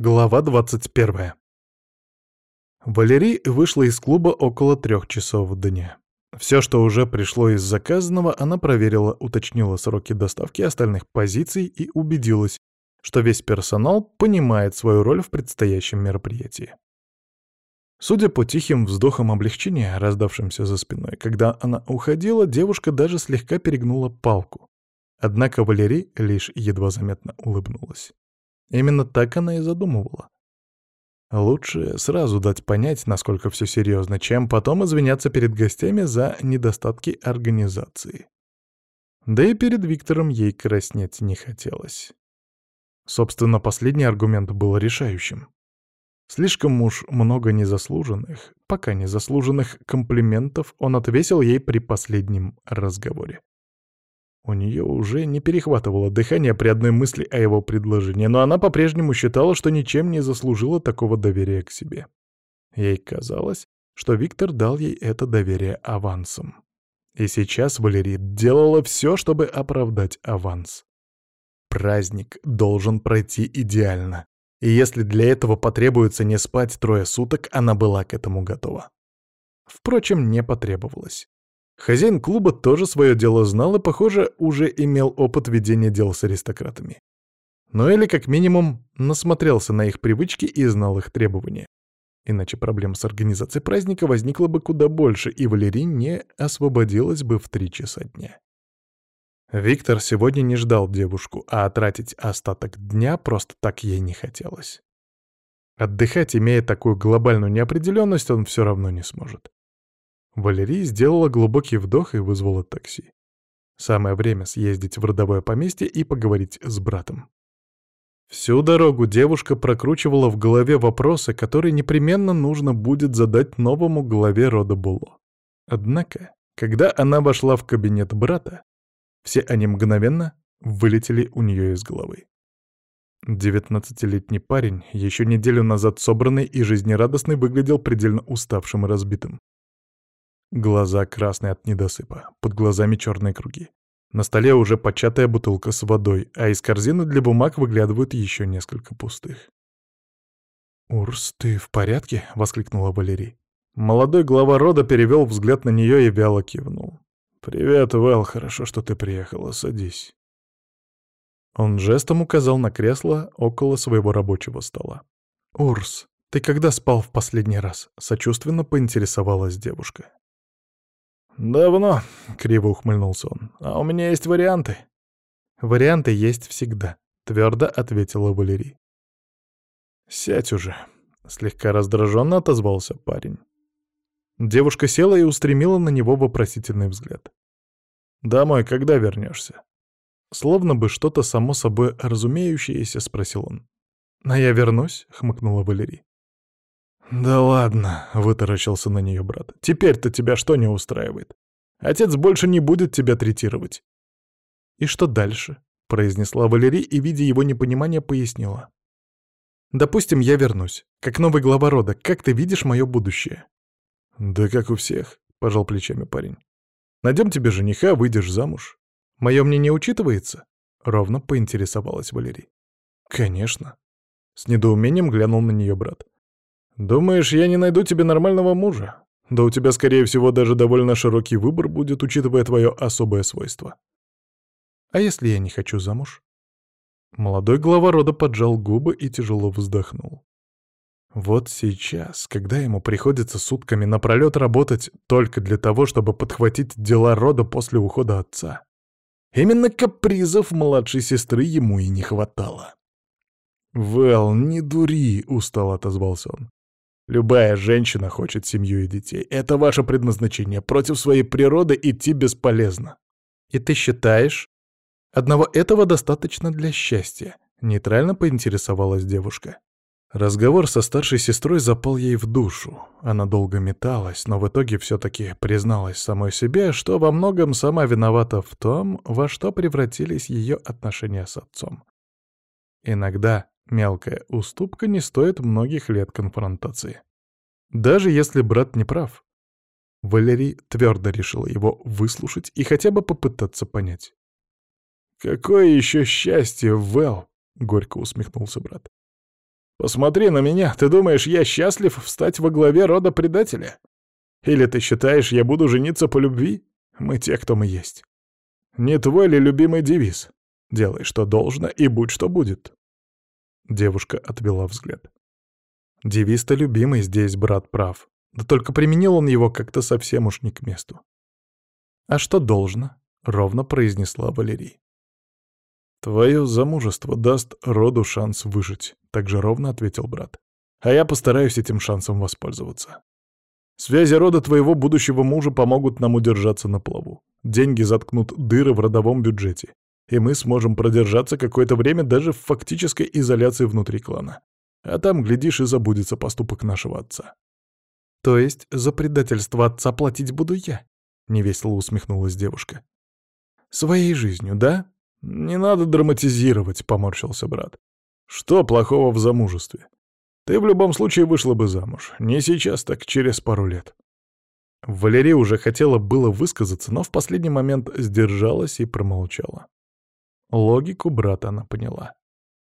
Глава 21. Валерий вышла из клуба около 3 часов дня. Все, что уже пришло из заказанного, она проверила, уточнила сроки доставки остальных позиций и убедилась, что весь персонал понимает свою роль в предстоящем мероприятии. Судя по тихим вздохам облегчения, раздавшимся за спиной, когда она уходила, девушка даже слегка перегнула палку. Однако Валерий лишь едва заметно улыбнулась. Именно так она и задумывала. Лучше сразу дать понять, насколько все серьезно, чем потом извиняться перед гостями за недостатки организации. Да и перед Виктором ей краснеть не хотелось. Собственно, последний аргумент был решающим. Слишком уж много незаслуженных, пока незаслуженных комплиментов он отвесил ей при последнем разговоре. У нее уже не перехватывало дыхание при одной мысли о его предложении, но она по-прежнему считала, что ничем не заслужила такого доверия к себе. Ей казалось, что Виктор дал ей это доверие авансом. И сейчас Валерия делала все, чтобы оправдать аванс. Праздник должен пройти идеально. И если для этого потребуется не спать 3 суток, она была к этому готова. Впрочем, не потребовалось. Хозяин клуба тоже свое дело знал и, похоже, уже имел опыт ведения дел с аристократами. Ну или, как минимум, насмотрелся на их привычки и знал их требования. Иначе проблем с организацией праздника возникло бы куда больше, и Валерий не освободилась бы в 3 часа дня. Виктор сегодня не ждал девушку, а тратить остаток дня просто так ей не хотелось. Отдыхать, имея такую глобальную неопределенность, он все равно не сможет. Валерия сделала глубокий вдох и вызвала такси. Самое время съездить в родовое поместье и поговорить с братом. Всю дорогу девушка прокручивала в голове вопросы, которые непременно нужно будет задать новому главе рода Було. Однако, когда она вошла в кабинет брата, все они мгновенно вылетели у нее из головы. 19-летний парень, еще неделю назад собранный и жизнерадостный, выглядел предельно уставшим и разбитым. Глаза красные от недосыпа, под глазами черные круги. На столе уже початая бутылка с водой, а из корзины для бумаг выглядывают еще несколько пустых. «Урс, ты в порядке?» — воскликнула Валерий. Молодой глава рода перевел взгляд на нее и вяло кивнул. «Привет, Вэл, хорошо, что ты приехала, садись». Он жестом указал на кресло около своего рабочего стола. «Урс, ты когда спал в последний раз?» — сочувственно поинтересовалась девушка. «Давно», — криво ухмыльнулся он. «А у меня есть варианты». «Варианты есть всегда», — твердо ответила Валерий. «Сядь уже», — слегка раздраженно отозвался парень. Девушка села и устремила на него вопросительный взгляд. «Домой когда вернешься?» Словно бы что-то само собой разумеющееся, спросил он. «А я вернусь?» — хмыкнула Валерий. «Да ладно», — вытаращился на нее брат. «Теперь-то тебя что не устраивает? Отец больше не будет тебя третировать». «И что дальше?» — произнесла Валерий и, видя его непонимание, пояснила. «Допустим, я вернусь. Как новый глава рода, как ты видишь мое будущее?» «Да как у всех», — пожал плечами парень. «Найдем тебе жениха, выйдешь замуж». «Мое мнение учитывается?» — ровно поинтересовалась Валерий. «Конечно». С недоумением глянул на нее брат. «Думаешь, я не найду тебе нормального мужа? Да у тебя, скорее всего, даже довольно широкий выбор будет, учитывая твое особое свойство». «А если я не хочу замуж?» Молодой глава рода поджал губы и тяжело вздохнул. Вот сейчас, когда ему приходится сутками напролёт работать только для того, чтобы подхватить дела рода после ухода отца, именно капризов младшей сестры ему и не хватало. «Вэл, не дури», — устало отозвался он. «Любая женщина хочет семью и детей. Это ваше предназначение. Против своей природы идти бесполезно». «И ты считаешь, одного этого достаточно для счастья?» — нейтрально поинтересовалась девушка. Разговор со старшей сестрой запал ей в душу. Она долго металась, но в итоге все-таки призналась самой себе, что во многом сама виновата в том, во что превратились ее отношения с отцом. Иногда мелкая уступка не стоит многих лет конфронтации. Даже если брат не прав. Валерий твердо решила его выслушать и хотя бы попытаться понять. «Какое еще счастье, Вэл!» — горько усмехнулся брат. Посмотри на меня, ты думаешь, я счастлив встать во главе рода предателя? Или ты считаешь, я буду жениться по любви? Мы те, кто мы есть. Не твой ли любимый девиз? Делай, что должно, и будь, что будет. Девушка отвела взгляд. Девиз-то любимый, здесь брат прав. Да только применил он его как-то совсем уж не к месту. «А что должно?» — ровно произнесла Валерий. «Твое замужество даст роду шанс выжить», — также ровно ответил брат. «А я постараюсь этим шансом воспользоваться. Связи рода твоего будущего мужа помогут нам удержаться на плаву. Деньги заткнут дыры в родовом бюджете, и мы сможем продержаться какое-то время даже в фактической изоляции внутри клана. А там, глядишь, и забудется поступок нашего отца». «То есть за предательство отца платить буду я?» — невесело усмехнулась девушка. «Своей жизнью, да?» «Не надо драматизировать», — поморщился брат. «Что плохого в замужестве? Ты в любом случае вышла бы замуж. Не сейчас, так через пару лет». Валерия уже хотела было высказаться, но в последний момент сдержалась и промолчала. Логику брата она поняла.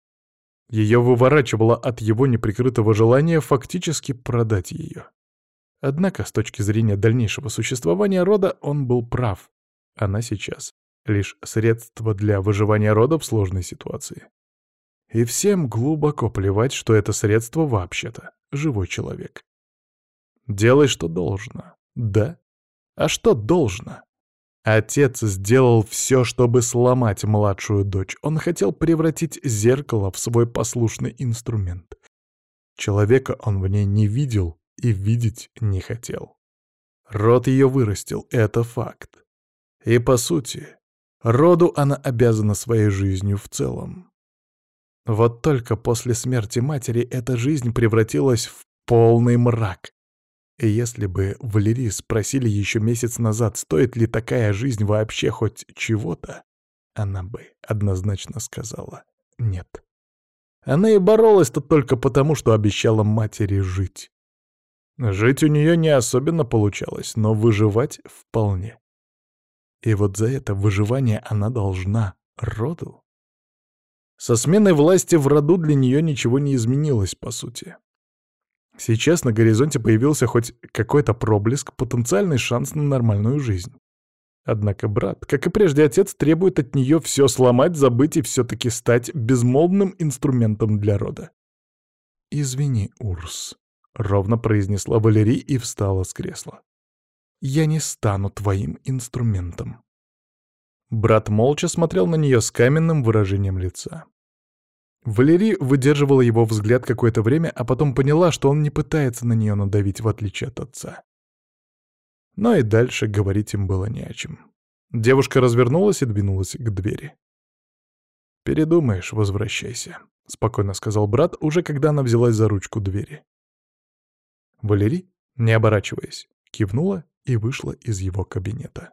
Ее выворачивало от его неприкрытого желания фактически продать ее. Однако, с точки зрения дальнейшего существования рода, он был прав. Она сейчас лишь средство для выживания рода в сложной ситуации. И всем глубоко плевать, что это средство вообще-то живой человек. Делай, что должно. Да? А что должно? Отец сделал все, чтобы сломать младшую дочь. Он хотел превратить зеркало в свой послушный инструмент. Человека он в ней не видел и видеть не хотел. Род ее вырастил, это факт. И, по сути, роду она обязана своей жизнью в целом. Вот только после смерти матери эта жизнь превратилась в полный мрак. И если бы Валерии спросили еще месяц назад, стоит ли такая жизнь вообще хоть чего-то, она бы однозначно сказала «нет». Она и боролась-то только потому, что обещала матери жить. Жить у нее не особенно получалось, но выживать вполне. И вот за это выживание она должна роду. Со сменой власти в роду для нее ничего не изменилось, по сути. Сейчас на горизонте появился хоть какой-то проблеск, потенциальный шанс на нормальную жизнь. Однако брат, как и прежде отец, требует от нее все сломать, забыть и все-таки стать безмолвным инструментом для рода. «Извини, Урс», — ровно произнесла Валерий и встала с кресла. «Я не стану твоим инструментом». Брат молча смотрел на нее с каменным выражением лица. Валерий выдерживала его взгляд какое-то время, а потом поняла, что он не пытается на нее надавить, в отличие от отца. Но и дальше говорить им было не о чем. Девушка развернулась и двинулась к двери. «Передумаешь, возвращайся», — спокойно сказал брат, уже когда она взялась за ручку двери. Валерий, не оборачиваясь, кивнула и вышла из его кабинета.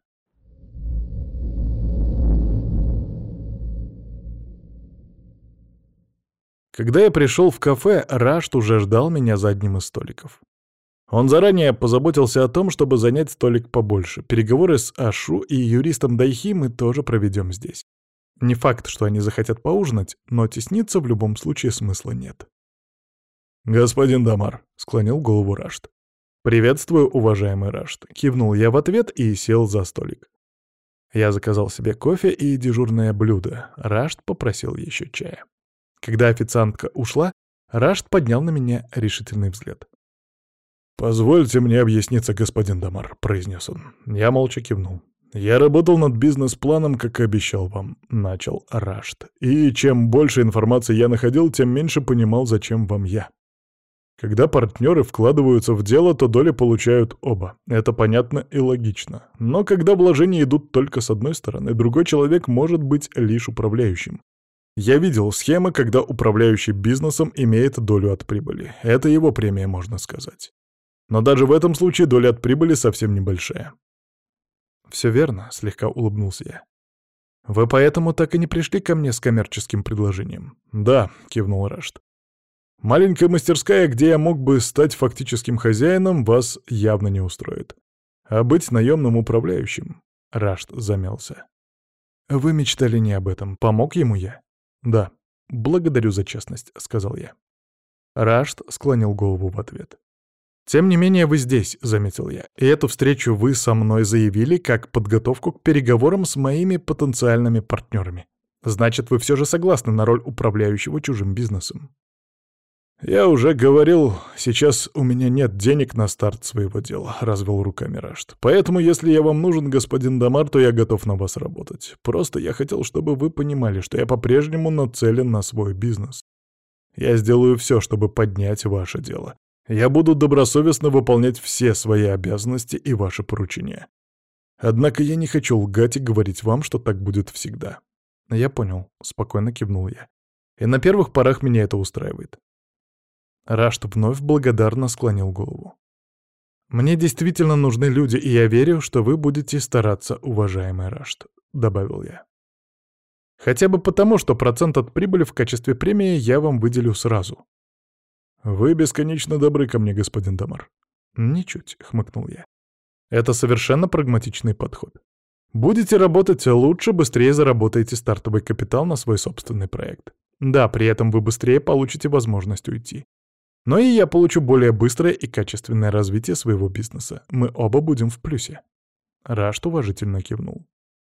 Когда я пришел в кафе, Рашт уже ждал меня за одним из столиков. Он заранее позаботился о том, чтобы занять столик побольше. Переговоры с Ашу и юристом Дайхи мы тоже проведем здесь. Не факт, что они захотят поужинать, но тесниться в любом случае смысла нет. «Господин Дамар», — склонил голову Рашт. «Приветствую, уважаемый Рашт», — кивнул я в ответ и сел за столик. Я заказал себе кофе и дежурное блюдо. Рашт попросил еще чая. Когда официантка ушла, Рашт поднял на меня решительный взгляд. «Позвольте мне объясниться, господин Дамар», — произнес он. Я молча кивнул. «Я работал над бизнес-планом, как и обещал вам», — начал Рашт. «И чем больше информации я находил, тем меньше понимал, зачем вам я. Когда партнеры вкладываются в дело, то доли получают оба. Это понятно и логично. Но когда вложения идут только с одной стороны, другой человек может быть лишь управляющим. Я видел схемы, когда управляющий бизнесом имеет долю от прибыли. Это его премия, можно сказать. Но даже в этом случае доля от прибыли совсем небольшая». «Все верно», — слегка улыбнулся я. «Вы поэтому так и не пришли ко мне с коммерческим предложением?» «Да», — кивнул Рашт. «Маленькая мастерская, где я мог бы стать фактическим хозяином, вас явно не устроит. А быть наемным управляющим...» — Рашт замялся. «Вы мечтали не об этом. Помог ему я?» «Да. Благодарю за честность», — сказал я. Рашт склонил голову в ответ. «Тем не менее вы здесь», — заметил я, — «и эту встречу вы со мной заявили как подготовку к переговорам с моими потенциальными партнерами. Значит, вы все же согласны на роль управляющего чужим бизнесом». «Я уже говорил, сейчас у меня нет денег на старт своего дела», — развел руками Рашт. «Поэтому, если я вам нужен, господин Дамар, то я готов на вас работать. Просто я хотел, чтобы вы понимали, что я по-прежнему нацелен на свой бизнес. Я сделаю все, чтобы поднять ваше дело. Я буду добросовестно выполнять все свои обязанности и ваши поручения. Однако я не хочу лгать и говорить вам, что так будет всегда». «Я понял», — спокойно кивнул я. «И на первых порах меня это устраивает». Рашт вновь благодарно склонил голову. «Мне действительно нужны люди, и я верю, что вы будете стараться, уважаемый Рашт», — добавил я. «Хотя бы потому, что процент от прибыли в качестве премии я вам выделю сразу». «Вы бесконечно добры ко мне, господин Дамар». «Ничуть», — хмыкнул я. «Это совершенно прагматичный подход. Будете работать лучше, быстрее заработаете стартовый капитал на свой собственный проект. Да, при этом вы быстрее получите возможность уйти. Но и я получу более быстрое и качественное развитие своего бизнеса. Мы оба будем в плюсе». Рашт уважительно кивнул.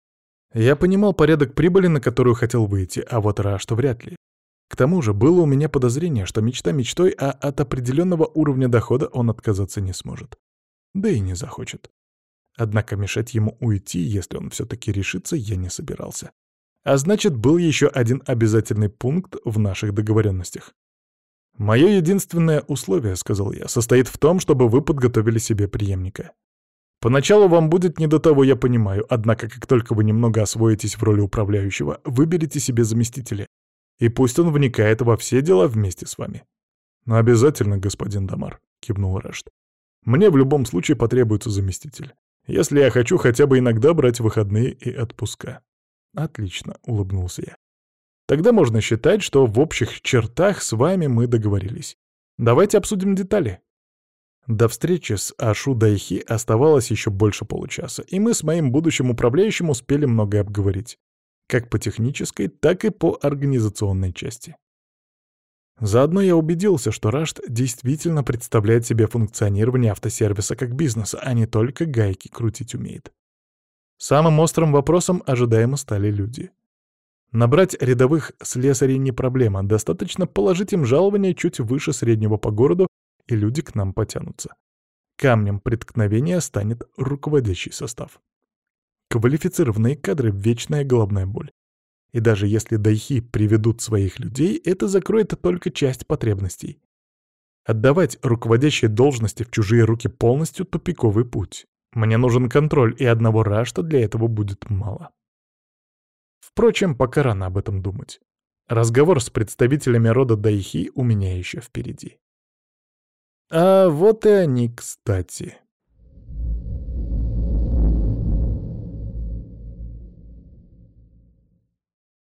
Я понимал порядок прибыли, на которую хотел выйти, а вот Рашт вряд ли. К тому же было у меня подозрение, что мечта мечтой, а от определенного уровня дохода он отказаться не сможет. Да и не захочет. Однако мешать ему уйти, если он все-таки решится, я не собирался. А значит, был еще один обязательный пункт в наших договоренностях. «Мое единственное условие, — сказал я, — состоит в том, чтобы вы подготовили себе преемника. Поначалу вам будет не до того, я понимаю, однако как только вы немного освоитесь в роли управляющего, выберите себе заместителя, и пусть он вникает во все дела вместе с вами». «Но обязательно, господин Дамар», — кивнул Рашт. «Мне в любом случае потребуется заместитель, если я хочу хотя бы иногда брать выходные и отпуска». «Отлично», — улыбнулся я. «Тогда можно считать, что в общих чертах с вами мы договорились. Давайте обсудим детали». До встречи с Ашу Дайхи оставалось еще больше получаса, и мы с моим будущим управляющим успели многое обговорить, как по технической, так и по организационной части. Заодно я убедился, что Рашт действительно представляет себе функционирование автосервиса как бизнеса, а не только гайки крутить умеет. Самым острым вопросом ожидаемо стали люди. Набрать рядовых слесарей не проблема, достаточно положить им жалование чуть выше среднего по городу, и люди к нам потянутся. Камнем преткновения станет руководящий состав. Квалифицированные кадры — вечная головная боль. И даже если дайхи приведут своих людей, это закроет только часть потребностей. Отдавать руководящие должности в чужие руки полностью тупиковый путь. Мне нужен контроль, и одного Рашта для этого будет мало. Впрочем, пока рано об этом думать. Разговор с представителями рода Дайхи у меня еще впереди. А вот и они, кстати.